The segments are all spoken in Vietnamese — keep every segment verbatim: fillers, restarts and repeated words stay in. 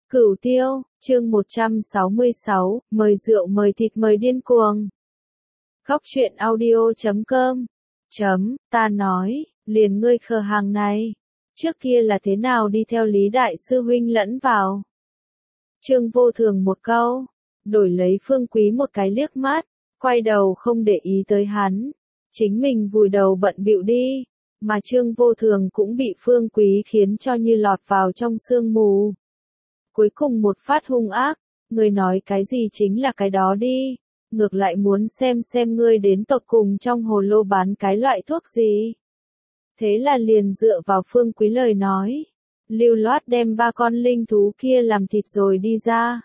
Cửu Tiêu, chương một trăm sáu mươi sáu, mời rượu mời thịt mời điên cuồng. Góc truyện audio chấm com. Chấm, ta nói, liền ngươi khờ hàng này. Trước kia là thế nào đi theo Lý Đại Sư Huynh lẫn vào. Trương Vô Thường một câu, đổi lấy Phương Quý một cái liếc mắt, quay đầu không để ý tới hắn. Chính mình vùi đầu bận bịu đi, mà Trương Vô Thường cũng bị Phương Quý khiến cho như lọt vào trong sương mù. Cuối cùng một phát hung ác, ngươi nói cái gì chính là cái đó đi, ngược lại muốn xem xem ngươi đến tột cùng trong hồ lô bán cái loại thuốc gì. Thế là liền dựa vào Phương Quý lời nói, lưu loát đem ba con linh thú kia làm thịt rồi đi ra.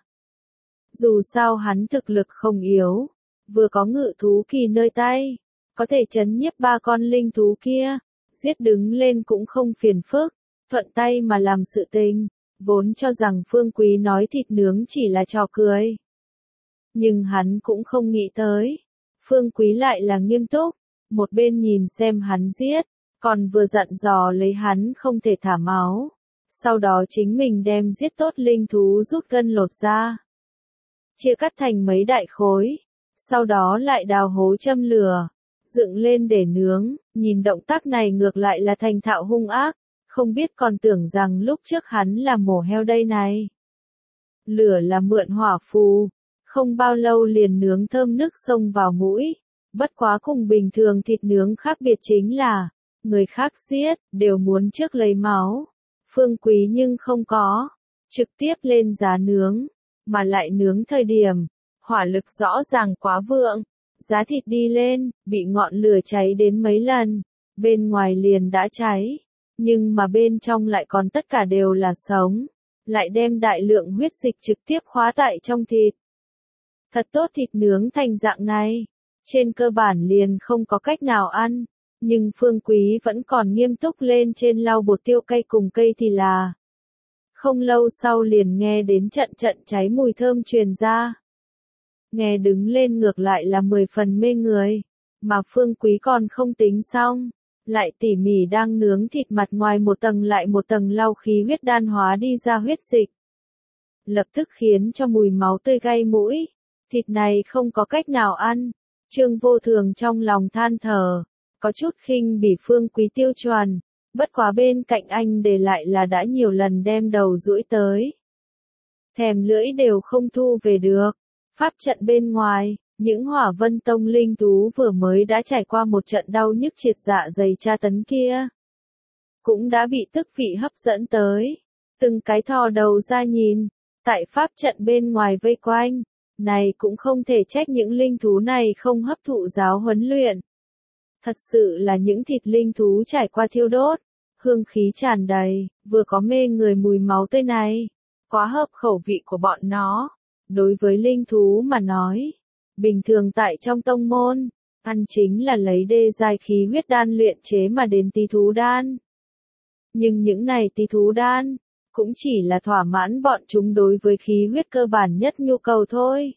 Dù sao hắn thực lực không yếu, vừa có ngự thú kỳ nơi tay, có thể chấn nhiếp ba con linh thú kia, giết đứng lên cũng không phiền phức, thuận tay mà làm sự tình. Vốn cho rằng Phương Quý nói thịt nướng chỉ là trò cười. Nhưng hắn cũng không nghĩ tới. Phương Quý lại là nghiêm túc, một bên nhìn xem hắn giết, còn vừa dặn dò lấy hắn không thể thả máu. Sau đó chính mình đem giết tốt linh thú rút gân lột ra. Chia cắt thành mấy đại khối, sau đó lại đào hố châm lửa, dựng lên để nướng, nhìn động tác này ngược lại là thành thạo hung ác. Không biết còn tưởng rằng lúc trước hắn là mổ heo đây này. Lửa là mượn hỏa phù, không bao lâu liền nướng thơm nức xông vào mũi. Bất quá cùng bình thường thịt nướng khác biệt chính là, người khác giết, đều muốn trước lấy máu. Phương Quý nhưng không có, trực tiếp lên giá nướng, mà lại nướng thời điểm, hỏa lực rõ ràng quá vượng. Giá thịt đi lên, bị ngọn lửa cháy đến mấy lần, bên ngoài liền đã cháy. Nhưng mà bên trong lại còn tất cả đều là sống, lại đem đại lượng huyết dịch trực tiếp khóa tại trong thịt. Thật tốt thịt nướng thành dạng này, trên cơ bản liền không có cách nào ăn, nhưng Phương Quý vẫn còn nghiêm túc lên trên lau bột tiêu cay cùng cây thì là. Không lâu sau liền nghe đến trận trận cháy mùi thơm truyền ra. Nghe đứng lên ngược lại là mười phần mê người, mà Phương Quý còn không tính xong. Lại tỉ mỉ đang nướng thịt mặt ngoài một tầng lại một tầng lau khí huyết đan hóa đi ra huyết dịch. Lập tức khiến cho mùi máu tươi gây mũi. Thịt này không có cách nào ăn. Trương Vô Thường trong lòng than thở, có chút khinh bỉ Phương Quý tiêu chuẩn. Bất quá bên cạnh anh để lại là đã nhiều lần đem đầu duỗi tới. Thèm lưỡi đều không thu về được. Pháp trận bên ngoài. Những hỏa vân tông linh thú vừa mới đã trải qua một trận đau nhức triệt dạ dày tra tấn kia. Cũng đã bị tức vị hấp dẫn tới. Từng cái thò đầu ra nhìn. Tại pháp trận bên ngoài vây quanh. Này cũng không thể trách những linh thú này không hấp thụ giáo huấn luyện. Thật sự là những thịt linh thú trải qua thiêu đốt. Hương khí tràn đầy, vừa có mê người mùi máu tươi này. Quá hợp khẩu vị của bọn nó. Đối với linh thú mà nói. Bình thường tại trong tông môn, ăn chính là lấy đê giai khí huyết đan luyện chế mà đến tí thú đan. Nhưng những này tí thú đan, cũng chỉ là thỏa mãn bọn chúng đối với khí huyết cơ bản nhất nhu cầu thôi.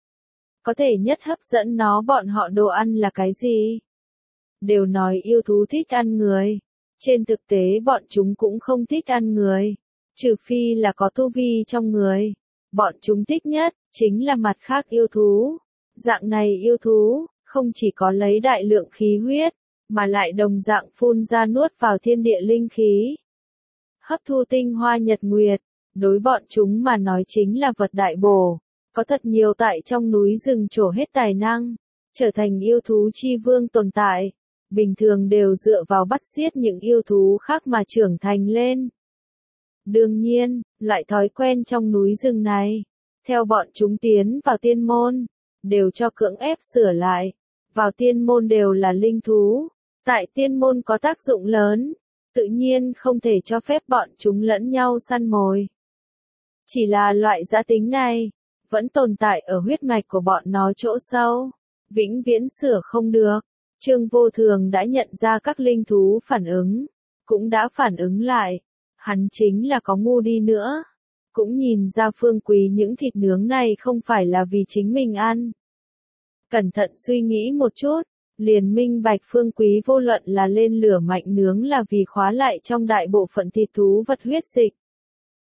Có thể nhất hấp dẫn nó bọn họ đồ ăn là cái gì? Đều nói yêu thú thích ăn người. Trên thực tế bọn chúng cũng không thích ăn người. Trừ phi là có tu vi trong người. Bọn chúng thích nhất, chính là mặt khác yêu thú. Dạng này yêu thú, không chỉ có lấy đại lượng khí huyết, mà lại đồng dạng phun ra nuốt vào thiên địa linh khí. Hấp thu tinh hoa nhật nguyệt, đối bọn chúng mà nói chính là vật đại bổ, có thật nhiều tại trong núi rừng trổ hết tài năng, trở thành yêu thú chi vương tồn tại, bình thường đều dựa vào bắt giết những yêu thú khác mà trưởng thành lên. Đương nhiên, lại thói quen trong núi rừng này, theo bọn chúng tiến vào tiên môn. Đều cho cưỡng ép sửa lại. Vào tiên môn đều là linh thú. Tại tiên môn có tác dụng lớn. Tự nhiên không thể cho phép bọn chúng lẫn nhau săn mồi. Chỉ là loại dã tính này. Vẫn tồn tại ở huyết mạch của bọn nó chỗ sâu. Vĩnh viễn sửa không được. Trương Vô Thường đã nhận ra các linh thú phản ứng. Cũng đã phản ứng lại. Hắn chính là có ngu đi nữa. Cũng nhìn ra Phương Quý những thịt nướng này không phải là vì chính mình ăn. Cẩn thận suy nghĩ một chút, liền minh bạch Phương Quý vô luận là lên lửa mạnh nướng là vì khóa lại trong đại bộ phận thịt thú vật huyết dịch.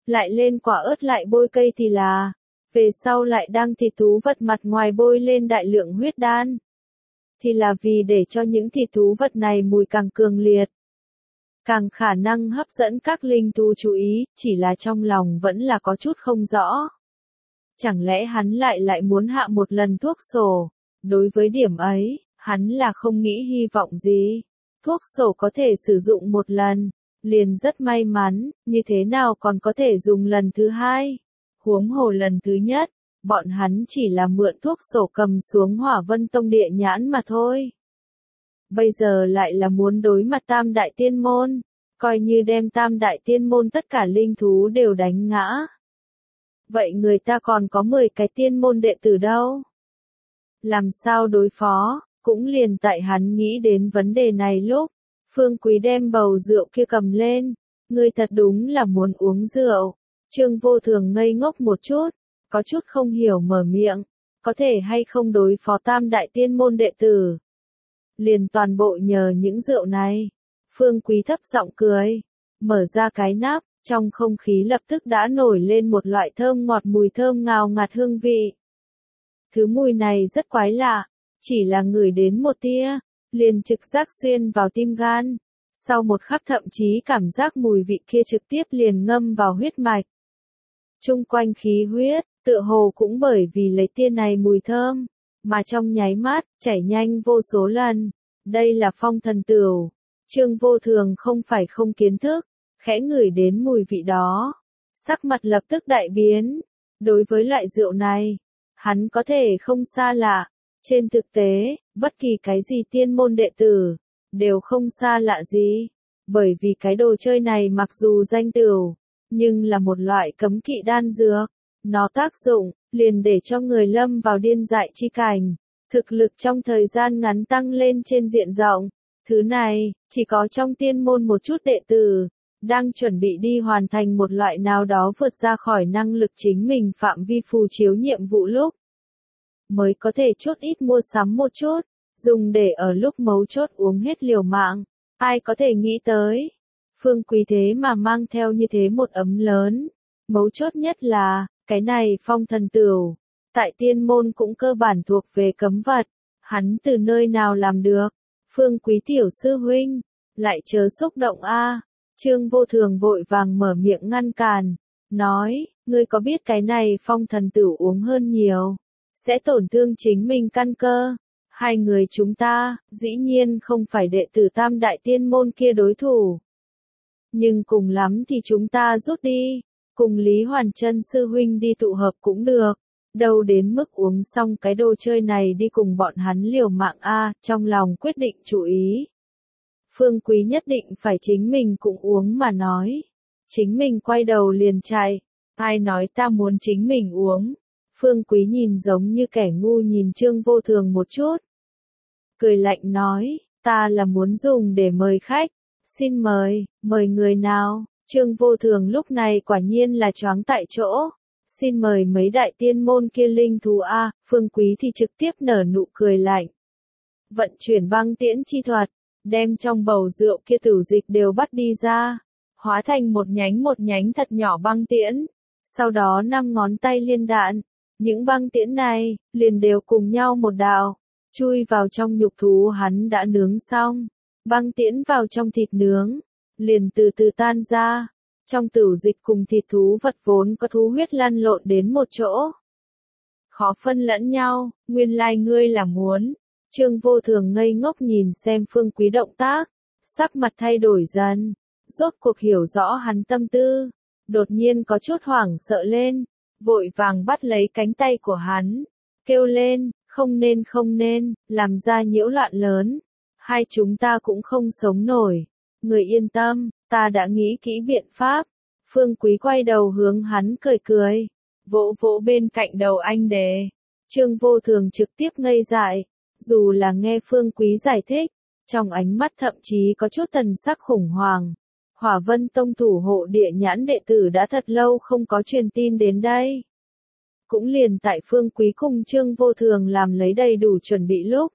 lại lên quả ớt lại bôi cây thì là, về sau lại đang thịt thú vật mặt ngoài bôi lên đại lượng huyết đan. Thì là vì để cho những thịt thú vật này mùi càng cường liệt, càng khả năng hấp dẫn các linh thú chú ý, chỉ là trong lòng vẫn là có chút không rõ. Chẳng lẽ hắn lại lại muốn hạ một lần thuốc sổ? Đối với điểm ấy, hắn là không nghĩ hy vọng gì. Thuốc sổ có thể sử dụng một lần, liền rất may mắn, như thế nào còn có thể dùng lần thứ hai? Huống hồ lần thứ nhất, bọn hắn chỉ là mượn thuốc sổ cầm xuống Hỏa Vân Tông địa nhãn mà thôi. Bây giờ lại là muốn đối mặt Tam Đại Tiên Môn, coi như đem Tam Đại Tiên Môn tất cả linh thú đều đánh ngã. Vậy người ta còn có mười cái tiên môn đệ tử đâu? Làm sao đối phó? Cũng liền tại hắn nghĩ đến vấn đề này lúc, Phương Quý đem bầu rượu kia cầm lên, ngươi thật đúng là muốn uống rượu. Trương Vô Thường ngây ngốc một chút, có chút không hiểu mở miệng, có thể hay không đối phó Tam Đại Tiên Môn đệ tử. Liền toàn bộ nhờ những rượu này. Phương Quý thấp giọng cười, mở ra cái nắp, trong không khí lập tức đã nổi lên một loại thơm ngọt mùi thơm ngào ngạt hương vị. Thứ mùi này rất quái lạ, chỉ là ngửi đến một tia, liền trực giác xuyên vào tim gan. Sau một khắc thậm chí cảm giác mùi vị kia trực tiếp liền ngâm vào huyết mạch. Trung quanh khí huyết, tựa hồ cũng bởi vì lấy tia này mùi thơm, mà trong nháy mắt, chảy nhanh vô số lần. Đây là phong thần tửu. Trương Vô Thường không phải không kiến thức, khẽ ngửi đến mùi vị đó. Sắc mặt lập tức đại biến. Đối với loại rượu này, hắn có thể không xa lạ. Trên thực tế, bất kỳ cái gì tiên môn đệ tử, đều không xa lạ gì. Bởi vì cái đồ chơi này mặc dù danh tửu, nhưng là một loại cấm kỵ đan dược. Nó tác dụng, liền để cho người lâm vào điên dại chi cảnh. Thực lực trong thời gian ngắn tăng lên trên diện rộng. Thứ này, chỉ có trong tiên môn một chút đệ tử, đang chuẩn bị đi hoàn thành một loại nào đó vượt ra khỏi năng lực chính mình phạm vi phù chiếu nhiệm vụ lúc, mới có thể chút ít mua sắm một chút, dùng để ở lúc mấu chốt uống hết liều mạng. Ai có thể nghĩ tới, Phương Quý thế mà mang theo như thế một ấm lớn. Mấu chốt nhất là, cái này phong thần tửu, tại tiên môn cũng cơ bản thuộc về cấm vật. Hắn từ nơi nào làm được? Phương Quý tiểu sư huynh, lại chớ xúc động a. Trương Vô Thường vội vàng mở miệng ngăn cản, nói, ngươi có biết cái này phong thần tửu uống hơn nhiều, sẽ tổn thương chính mình căn cơ. Hai người chúng ta, dĩ nhiên không phải đệ tử Tam Đại Tiên Môn kia đối thủ. Nhưng cùng lắm thì chúng ta rút đi, cùng Lý Hoàn Chân sư huynh đi tụ hợp cũng được. Đâu đến mức uống xong cái đồ chơi này đi cùng bọn hắn liều mạng a, trong lòng quyết định chú ý. Phương Quý nhất định phải chính mình cũng uống mà nói. Chính mình quay đầu liền chạy. Ai nói ta muốn chính mình uống? Phương Quý nhìn giống như kẻ ngu nhìn Trương Vô Thường một chút. Cười lạnh nói, ta là muốn dùng để mời khách. Xin mời, mời người nào? Trương Vô Thường lúc này quả nhiên là choáng tại chỗ. Xin mời mấy đại tiên môn kia linh thú a. Phương Quý thì trực tiếp nở nụ cười lạnh. Vận chuyển băng tiễn chi thuật, đem trong bầu rượu kia tử dịch đều bắt đi ra, hóa thành một nhánh một nhánh thật nhỏ băng tiễn. Sau đó năm ngón tay liên đạn, những băng tiễn này, liền đều cùng nhau một đạo, chui vào trong nhục thú hắn đã nướng xong. Băng tiễn vào trong thịt nướng, liền từ từ tan ra. Trong tử dịch cùng thịt thú vật vốn có thú huyết lăn lộn đến một chỗ. Khó phân lẫn nhau, nguyên lai ngươi là muốn. Trương Vô Thường ngây ngốc nhìn xem Phương Quý động tác, sắc mặt thay đổi dần, rốt cuộc hiểu rõ hắn tâm tư, đột nhiên có chút hoảng sợ lên, vội vàng bắt lấy cánh tay của hắn, kêu lên, không nên không nên, làm ra nhiễu loạn lớn, hai chúng ta cũng không sống nổi, người yên tâm, ta đã nghĩ kỹ biện pháp. Phương Quý quay đầu hướng hắn cười cười, vỗ vỗ bên cạnh đầu anh đề. Trương Vô Thường trực tiếp ngây dại. Dù là nghe Phương Quý giải thích, trong ánh mắt thậm chí có chút thần sắc khủng hoảng. Hỏa Vân Tông thủ hộ địa nhãn đệ tử đã thật lâu không có truyền tin đến đây. Cũng liền tại Phương Quý cùng Trương Vô Thường làm lấy đầy đủ chuẩn bị lúc.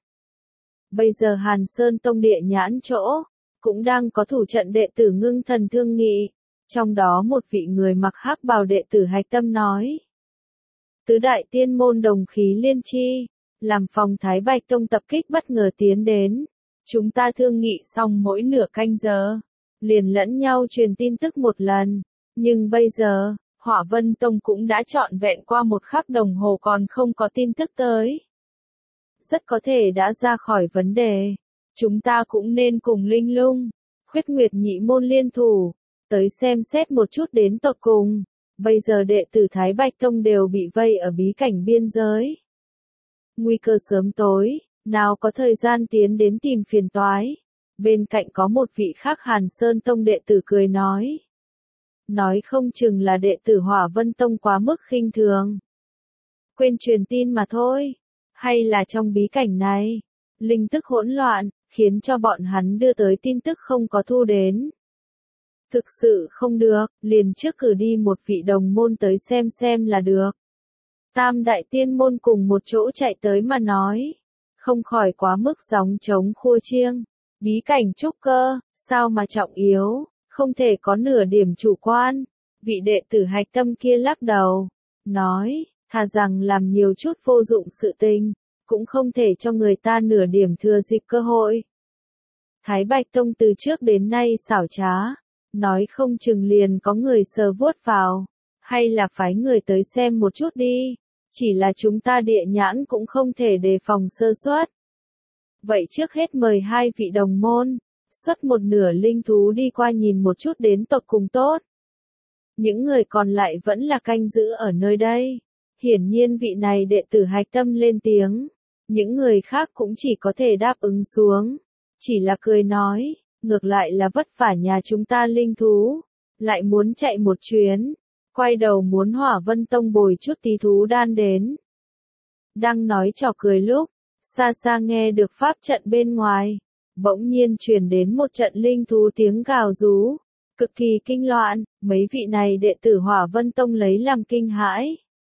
Bây giờ Hàn Sơn Tông địa nhãn chỗ, cũng đang có thủ trận đệ tử ngưng thần thương nghị. Trong đó một vị người mặc hắc bào đệ tử hạch tâm nói. Tứ đại tiên môn đồng khí liên chi, làm phòng Thái Bạch Tông tập kích bất ngờ tiến đến. Chúng ta thương nghị xong mỗi nửa canh giờ, liền lẫn nhau truyền tin tức một lần. Nhưng bây giờ, Hỏa Vân Tông cũng đã trọn vẹn qua một khắc đồng hồ còn không có tin tức tới. Rất có thể đã ra khỏi vấn đề. Chúng ta cũng nên cùng Linh Lung, Khuyết Nguyệt nhị môn liên thủ, tới xem xét một chút đến tột cùng. Bây giờ đệ tử Thái Bạch Tông đều bị vây ở bí cảnh biên giới. Nguy cơ sớm tối, nào có thời gian tiến đến tìm phiền toái. Bên cạnh có một vị khác Hàn Sơn Tông đệ tử cười nói. Nói không chừng là đệ tử Hỏa Vân Tông quá mức khinh thường. Quên truyền tin mà thôi. Hay là trong bí cảnh này, linh tức hỗn loạn, khiến cho bọn hắn đưa tới tin tức không có thu đến. Thực sự không được, liền trước cử đi một vị đồng môn tới xem xem là được. Tam đại tiên môn cùng một chỗ chạy tới mà nói. Không khỏi quá mức gióng trống khua chiêng. Bí cảnh trúc cơ, sao mà trọng yếu, không thể có nửa điểm chủ quan. Vị đệ tử hạch tâm kia lắc đầu, nói, thà rằng làm nhiều chút vô dụng sự tình, cũng không thể cho người ta nửa điểm thừa dịp cơ hội. Thái Bạch Tông từ trước đến nay xảo trá, nói không chừng liền có người sờ vuốt vào, hay là phái người tới xem một chút đi, chỉ là chúng ta địa nhãn cũng không thể đề phòng sơ suất. Vậy trước hết mời hai vị đồng môn, xuất một nửa linh thú đi qua nhìn một chút đến tột cùng tốt. Những người còn lại vẫn là canh giữ ở nơi đây. Hiển nhiên vị này đệ tử hạch tâm lên tiếng. Những người khác cũng chỉ có thể đáp ứng xuống. Chỉ là cười nói, ngược lại là vất vả nhà chúng ta linh thú. Lại muốn chạy một chuyến. Quay đầu muốn Hỏa Vân Tông bồi chút tí thú đan đến. Đang nói trò cười lúc, xa xa nghe được pháp trận bên ngoài. Bỗng nhiên truyền đến một trận linh thú tiếng gào rú. Cực kỳ kinh loạn, mấy vị này đệ tử Hỏa Vân Tông lấy làm kinh hãi.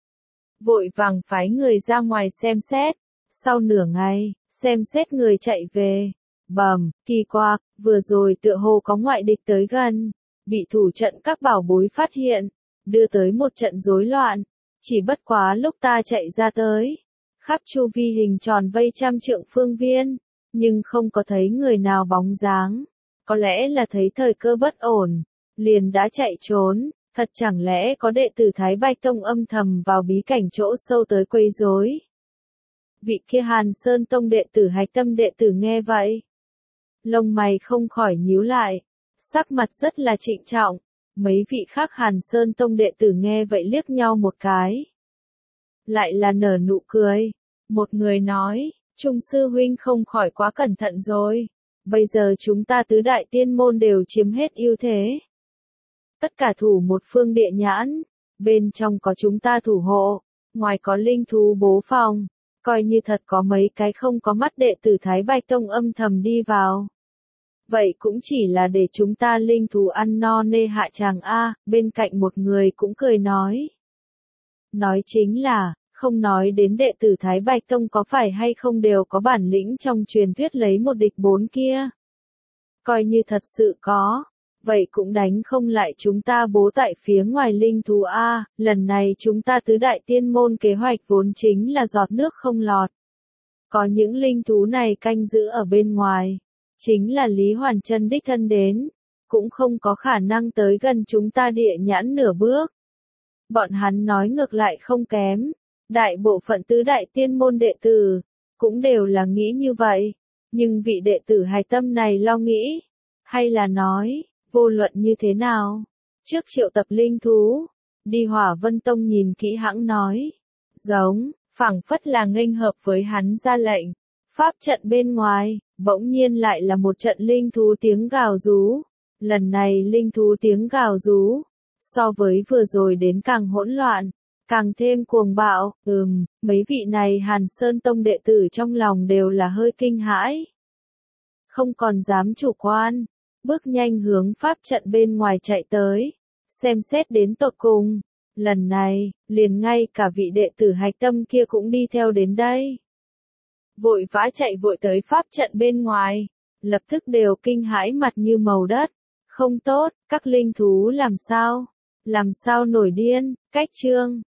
Vội vàng phái người ra ngoài xem xét. Sau nửa ngày, xem xét người chạy về. Bầm, kỳ quặc, vừa rồi tựa hồ có ngoại địch tới gần. Bị thủ trận các bảo bối phát hiện. Đưa tới một trận rối loạn. Chỉ bất quá lúc ta chạy ra tới. Khắp chu vi hình tròn vây trăm trượng phương viên. Nhưng không có thấy người nào bóng dáng. Có lẽ là thấy thời cơ bất ổn. Liền đã chạy trốn. Thật chẳng lẽ có đệ tử Thái Bạch Tông âm thầm vào bí cảnh chỗ sâu tới quấy rối. Vị kia Hàn Sơn Tông đệ tử hạch tâm đệ tử nghe vậy. Lông mày không khỏi nhíu lại. Sắc mặt rất là trịnh trọng. Mấy vị khác Hàn Sơn Tông đệ tử nghe vậy liếc nhau một cái. Lại là nở nụ cười. Một người nói, Trung sư huynh không khỏi quá cẩn thận rồi. Bây giờ chúng ta tứ đại tiên môn đều chiếm hết ưu thế. Tất cả thủ một phương địa nhãn. Bên trong có chúng ta thủ hộ. Ngoài có linh thú bố phòng. Coi như thật có mấy cái không có mắt đệ tử Thái Bạch Tông âm thầm đi vào. Vậy cũng chỉ là để chúng ta linh thú ăn no nê hạ tràng A, bên cạnh một người cũng cười nói. Nói chính là, không nói đến đệ tử Thái Bạch Tông có phải hay không đều có bản lĩnh trong truyền thuyết lấy một địch bốn kia. Coi như thật sự có, vậy cũng đánh không lại chúng ta bố tại phía ngoài linh thú A, lần này chúng ta tứ đại tiên môn kế hoạch vốn chính là giọt nước không lọt. Có những linh thú này canh giữ ở bên ngoài. Chính là Lý Hoàn Chân đích thân đến, cũng không có khả năng tới gần chúng ta địa nhãn nửa bước. Bọn hắn nói ngược lại không kém, đại bộ phận tứ đại tiên môn đệ tử, cũng đều là nghĩ như vậy, nhưng vị đệ tử hạch tâm này lo nghĩ, hay là nói, vô luận như thế nào, trước triệu tập linh thú, đi Hỏa Vân Tông nhìn kỹ hãng nói, giống, phảng phất là nghênh hợp với hắn ra lệnh, pháp trận bên ngoài. Bỗng nhiên lại là một trận linh thú tiếng gào rú. Lần này linh thú tiếng gào rú. So với vừa rồi đến càng hỗn loạn. Càng thêm cuồng bạo. Ừm, mấy vị này Hàn Sơn Tông đệ tử trong lòng đều là hơi kinh hãi. Không còn dám chủ quan. Bước nhanh hướng pháp trận bên ngoài chạy tới. Xem xét đến tột cùng. Lần này, liền ngay cả vị đệ tử hạch tâm kia cũng đi theo đến đây. Vội vã chạy vội tới pháp trận bên ngoài, lập tức đều kinh hãi mặt như màu đất, Không tốt, các linh thú làm sao? Làm sao nổi điên, cách chương